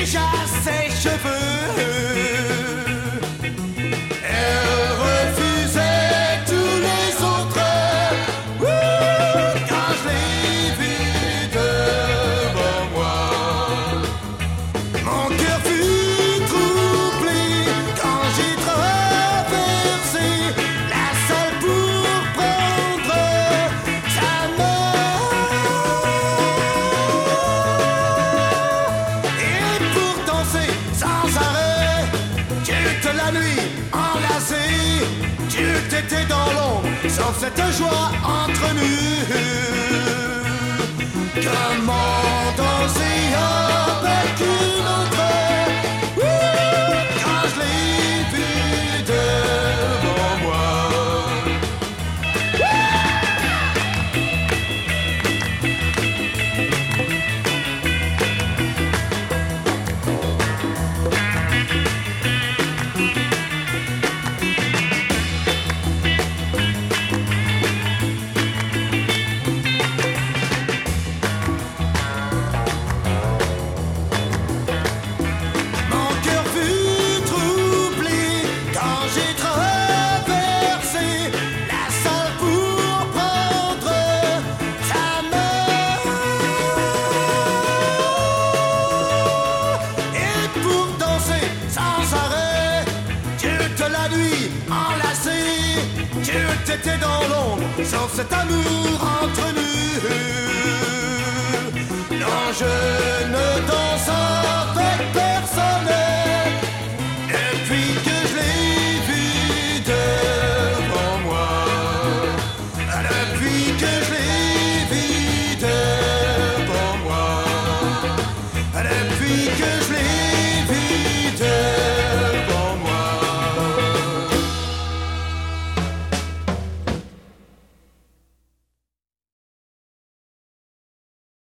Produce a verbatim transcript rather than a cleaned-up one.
déjà ses cheveux. Elle refusait tous les autres. Ouh, quand je l'ai vue devant moi, mon cœur fut troublé quand j'ai traversé la salle pour prendre sa main. Et pour danser sans arrêt, toute la nuit enlacé, tu étais dans l'ombre, sauf cette joie entre nous. Comment danser avec une autre? Ouh, quand je l'ai vue devant moi. Mon cœur fut troublé quand j'ai traversé la salle pour prendre sa main. Et pour danser sans arrêt, toute la nuit enlacé, tu étais dans l'ombre, sauf cet amour entre nous. Non, je ne danse avec personne depuis que je l'ai vue devant moi. Depuis que je l'ai vue devant moi. Depuis que je l'ai